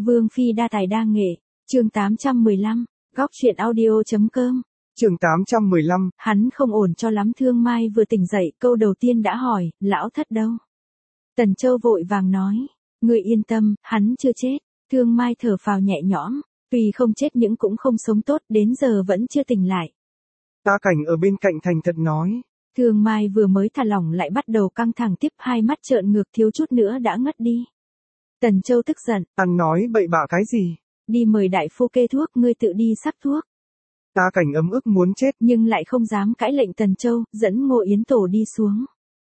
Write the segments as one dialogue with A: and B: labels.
A: Vương Phi đa tài đa nghệ, chương 815, góc truyện audio.com.
B: Chương 815,
A: Hắn không ổn cho lắm. Thương Mai vừa tỉnh dậy, câu đầu tiên đã hỏi, lão thất đâu? Tần Châu vội vàng nói, người yên tâm, hắn chưa chết. Thương Mai thở phào nhẹ nhõm, tuy không chết nhưng cũng không sống tốt, đến giờ vẫn chưa tỉnh lại.
B: A Cảnh ở bên cạnh thành thật nói.
A: Thương Mai vừa mới thả lỏng lại bắt đầu căng thẳng tiếp, hai mắt trợn ngược thiếu chút nữa đã ngất đi. Tần Châu tức giận,
B: Anh nói bậy bạ cái gì?
A: đi mời đại phu kê thuốc, ngươi tự đi sắc thuốc.
B: A Cảnh ấm ức muốn chết,
A: Nhưng lại không dám cãi lệnh Tần Châu, dẫn Ngô Yến Tổ đi xuống.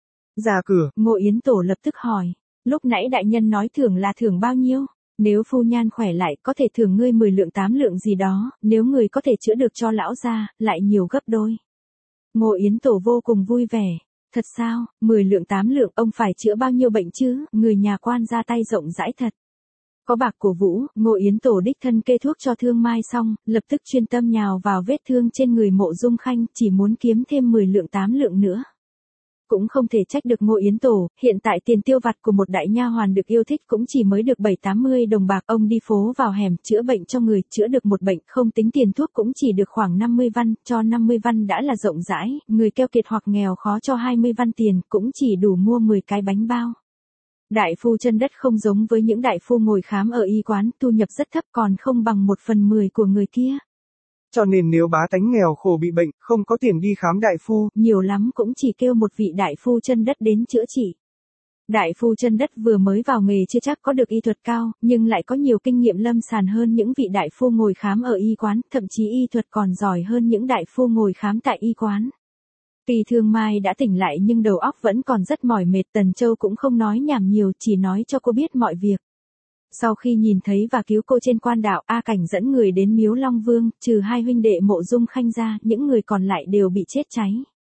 B: ra cửa,
A: Ngô Yến Tổ lập tức hỏi, lúc nãy đại nhân nói thưởng là thưởng bao nhiêu? Nếu phu nhan khỏe lại có thể thưởng ngươi 10 lượng 8 lượng gì đó, nếu người có thể chữa được cho lão gia, lại nhiều gấp đôi. Ngô Yến Tổ vô cùng vui vẻ. Thật sao, 10 lượng 8 lượng ông phải chữa bao nhiêu bệnh chứ, người nhà quan ra tay rộng rãi thật. Có bạc cổ vũ, Ngô Yến Tổ đích thân kê thuốc cho Thương Mai xong, lập tức chuyên tâm nhào vào vết thương trên người Mộ Dung Khanh, chỉ muốn kiếm thêm 10 lượng 8 lượng nữa. Cũng không thể trách được Ngô Yến Tổ, hiện tại tiền tiêu vặt của một đại nha hoàn được yêu thích cũng chỉ mới được 7-80 đồng bạc, ông đi phố vào hẻm chữa bệnh cho người, chữa được một bệnh, không tính tiền thuốc cũng chỉ được khoảng 50 văn, cho 50 văn đã là rộng rãi, người keo kiệt hoặc nghèo khó cho 20 văn tiền, cũng chỉ đủ mua 10 cái bánh bao. Đại phu chân đất không giống với những đại phu ngồi khám ở y quán, thu nhập rất thấp, còn không bằng 1/10 của người kia.
B: Cho nên nếu bá tánh nghèo khổ bị bệnh, không có tiền đi khám đại phu,
A: nhiều lắm cũng chỉ kêu một vị đại phu chân đất đến chữa trị. Đại phu chân đất vừa mới vào nghề chưa chắc có được y thuật cao, nhưng lại có nhiều kinh nghiệm lâm sàng hơn những vị đại phu ngồi khám ở y quán, thậm chí y thuật còn giỏi hơn những đại phu ngồi khám tại y quán. Tuy Thương Mai đã tỉnh lại nhưng đầu óc vẫn còn rất mỏi mệt, Tần Châu cũng không nói nhảm nhiều, chỉ nói cho cô biết mọi việc. Sau khi nhìn thấy và cứu cô trên quan đạo, A Cảnh dẫn người đến Miếu Long Vương, trừ hai huynh đệ Mộ Dung Khanh ra, những người còn lại đều bị chết cháy.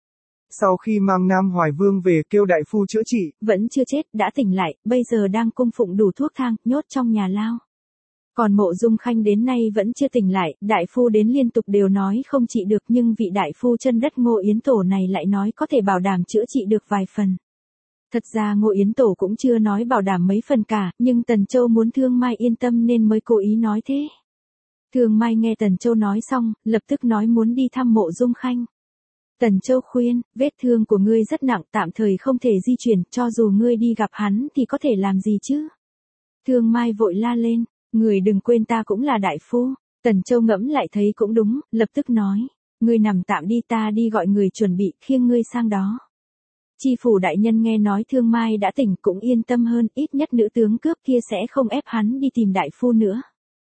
B: Sau khi mang Nam Hoài Vương về kêu đại phu chữa trị,
A: vẫn chưa chết, đã tỉnh lại, bây giờ đang cung phụng đủ thuốc thang, nhốt trong nhà lao. Còn Mộ Dung Khanh đến nay vẫn chưa tỉnh lại, đại phu đến liên tục đều nói không trị được, nhưng vị đại phu chân đất Ngô Yến Tổ này lại nói có thể bảo đảm chữa trị được vài phần. Thật ra Ngô Yến Tổ cũng chưa nói bảo đảm mấy phần cả, nhưng Tần Châu muốn Thương Mai yên tâm nên mới cố ý nói thế. Thương Mai nghe Tần Châu nói xong, lập tức nói muốn đi thăm Mộ Dung Khanh. Tần Châu khuyên, vết thương của ngươi rất nặng, tạm thời không thể di chuyển, cho dù ngươi đi gặp hắn thì có thể làm gì chứ? Thương Mai vội la lên, người đừng quên ta cũng là đại phu. Tần Châu ngẫm lại thấy cũng đúng, lập tức nói, ngươi nằm tạm đi, ta đi gọi người chuẩn bị khiêng ngươi sang đó. Chi phủ đại nhân nghe nói Thương Mai đã tỉnh cũng yên tâm hơn, ít nhất nữ tướng cướp kia sẽ không ép hắn đi tìm đại phu nữa.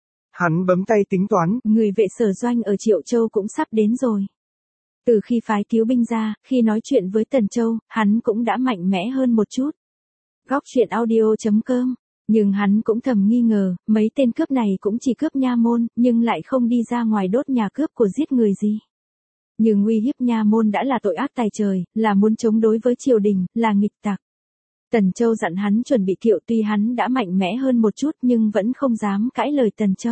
B: Hắn bấm tay tính toán,
A: người vệ sở doanh ở Triệu Châu cũng sắp đến rồi. Từ khi phái cứu binh ra, khi nói chuyện với Tần Châu, hắn cũng đã mạnh mẽ hơn một chút. Góc truyện audio.com. Nhưng hắn cũng thầm nghi ngờ, mấy tên cướp này cũng chỉ cướp nha môn, nhưng lại không đi ra ngoài đốt nhà cướp của giết người gì. Nhưng uy hiếp nha môn đã là tội ác tày trời, là muốn chống đối với triều đình, là nghịch tặc. Tần Châu dặn hắn chuẩn bị kiệu, tuy hắn đã mạnh mẽ hơn một chút nhưng vẫn không dám cãi lời Tần Châu.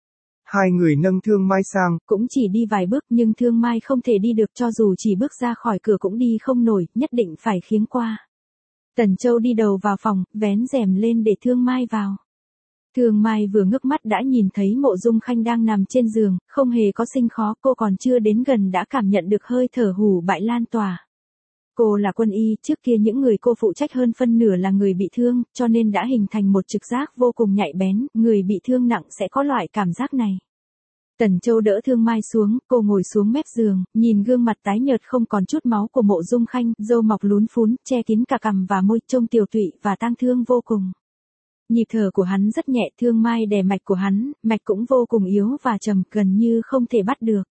B: Hai người nâng Thương Mai sang,
A: cũng chỉ đi vài bước nhưng Thương Mai không thể đi được, cho dù chỉ bước ra khỏi cửa cũng đi không nổi, nhất định phải khiêng qua. Tần Châu đi đầu vào phòng, vén rèm lên để Thương Mai vào. Thương Mai vừa ngước mắt đã nhìn thấy Mộ Dung Khanh đang nằm trên giường, không hề có sinh khó, cô còn chưa đến gần đã cảm nhận được hơi thở hủ bại lan tỏa. Cô là quân y, trước kia những người cô phụ trách hơn phân nửa là người bị thương, cho nên đã hình thành một trực giác vô cùng nhạy bén, người bị thương nặng sẽ có loại cảm giác này. Tần Châu đỡ Thương Mai xuống, cô ngồi xuống mép giường, nhìn gương mặt tái nhợt không còn chút máu của Mộ Dung Khanh, râu mọc lún phún, che kín cả cằm và môi, trông tiều tụy và tang thương vô cùng. Nhịp thở của hắn rất nhẹ, Thương Mai đè mạch của hắn, mạch cũng vô cùng yếu và trầm, gần như không thể bắt được.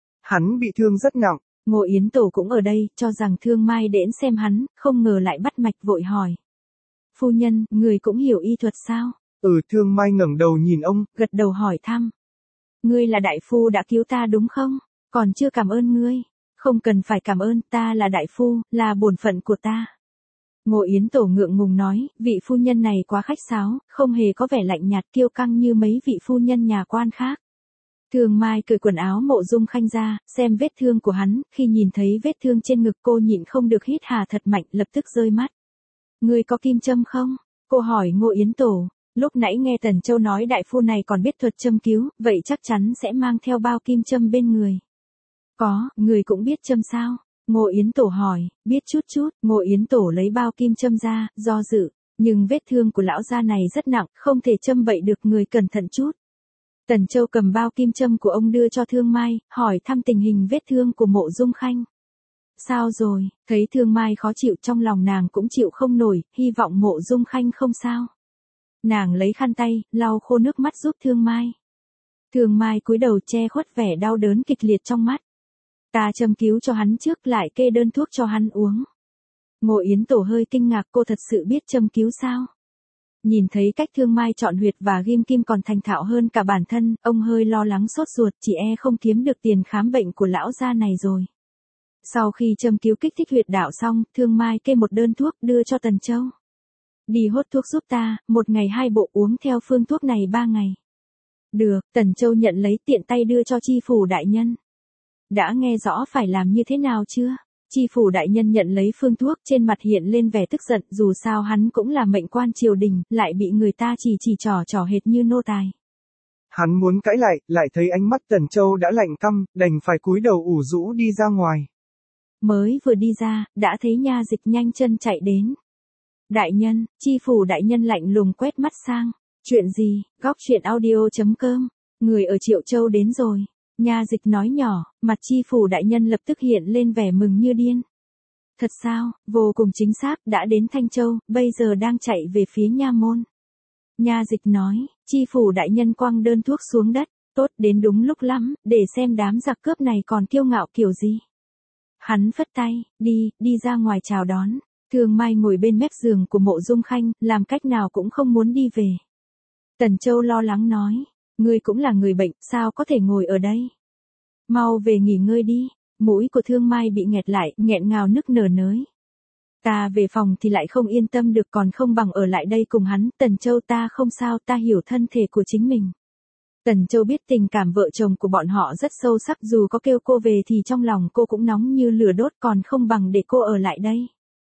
B: Hắn bị thương rất nặng.
A: Ngô Yến Tổ cũng ở đây, cho rằng Thương Mai đến xem hắn, không ngờ lại bắt mạch, vội hỏi. Phu nhân, người cũng hiểu y thuật sao?
B: Thương Mai ngẩng đầu nhìn ông,
A: gật đầu hỏi thăm. Ngươi là đại phu đã cứu ta đúng không? Còn chưa cảm ơn ngươi. Không cần phải cảm ơn, ta là đại phu, là bổn phận của ta. Ngô Yến Tổ ngượng ngùng nói, vị phu nhân này quá khách sáo, không hề có vẻ lạnh nhạt kiêu căng như mấy vị phu nhân nhà quan khác. Thương Mai cởi quần áo Mộ Dung Khanh ra, xem vết thương của hắn, khi nhìn thấy vết thương trên ngực cô nhịn không được hít hà thật mạnh, lập tức rơi mắt. Ngươi có kim châm không? Cô hỏi Ngô Yến Tổ. Lúc nãy nghe Tần Châu nói đại phu này còn biết thuật châm cứu, vậy chắc chắn sẽ mang theo bao kim châm bên người. Có, người cũng biết châm sao? Ngô Yến Tổ hỏi, biết chút chút, Ngô Yến Tổ lấy bao kim châm ra, do dự, nhưng vết thương của lão gia này rất nặng, không thể châm bậy được, người cẩn thận chút. Tần Châu cầm bao kim châm của ông đưa cho Thương Mai, hỏi thăm tình hình vết thương của Mộ Dung Khanh. Sao rồi, thấy Thương Mai khó chịu trong lòng nàng cũng chịu không nổi, hy vọng Mộ Dung Khanh không sao. Nàng lấy khăn tay, lau khô nước mắt giúp Thương Mai. Thương Mai cúi đầu che khuất vẻ đau đớn kịch liệt trong mắt. Ta châm cứu cho hắn trước lại kê đơn thuốc cho hắn uống. Ngô Yến Tổ hơi kinh ngạc, cô thật sự biết châm cứu sao? Nhìn thấy cách Thương Mai chọn huyệt và ghim kim còn thành thạo hơn cả bản thân, ông hơi lo lắng sốt ruột, chỉ không kiếm được tiền khám bệnh của lão gia này rồi. Sau khi châm cứu kích thích huyệt đạo xong, Thương Mai kê một đơn thuốc đưa cho Tần Châu. Đi hốt thuốc giúp ta, 1 ngày 2 bộ, uống theo phương thuốc này 3 ngày. Được, Tần Châu nhận lấy tiện tay đưa cho chi phủ đại nhân. Đã nghe rõ phải làm như thế nào chưa? Chi phủ đại nhân nhận lấy phương thuốc, trên mặt hiện lên vẻ tức giận, dù sao hắn cũng là mệnh quan triều đình, lại bị người ta chỉ trò hệt như nô tài.
B: Hắn muốn cãi lại thấy ánh mắt Tần Châu đã lạnh căm, đành phải cúi đầu ủ rũ đi ra ngoài.
A: Mới vừa đi ra, đã thấy Nha Dịch nhanh chân chạy đến. Đại nhân, chi phủ đại nhân lạnh lùng quét mắt sang. Chuyện gì? Góc chuyện audio.com. Người ở Triệu Châu đến rồi. Nha Dịch nói nhỏ, mặt chi phủ đại nhân lập tức hiện lên vẻ mừng như điên. Thật sao? Vô cùng chính xác, đã đến Thanh Châu, bây giờ đang chạy về phía Nha Môn. Nha Dịch nói, chi phủ đại nhân quăng đơn thuốc xuống đất, tốt, đến đúng lúc lắm, để xem đám giặc cướp này còn kiêu ngạo kiểu gì. Hắn phất tay, đi ra ngoài chào đón. Thương Mai ngồi bên mép giường của Mộ Dung Khanh, làm cách nào cũng không muốn đi về. Tần Châu lo lắng nói, ngươi cũng là người bệnh, sao có thể ngồi ở đây? Mau về nghỉ ngơi đi. Mũi của Thương Mai bị nghẹt lại, nghẹn ngào nức nở nới. Ta về phòng thì lại không yên tâm được, còn không bằng ở lại đây cùng hắn. Tần Châu, ta không sao, ta hiểu thân thể của chính mình. Tần Châu biết tình cảm vợ chồng của bọn họ rất sâu sắc, dù có kêu cô về thì trong lòng cô cũng nóng như lửa đốt, còn không bằng để cô ở lại đây.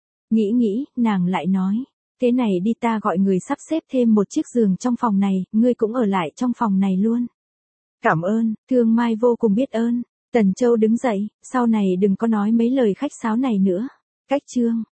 A: Nghĩ, nàng lại nói, thế này đi, ta gọi người sắp xếp thêm một chiếc giường trong phòng này, ngươi cũng ở lại trong phòng này luôn. Cảm ơn, Thương Mai vô cùng biết ơn. Tần Châu đứng dậy, sau này đừng có nói mấy lời khách sáo này nữa. Cách chương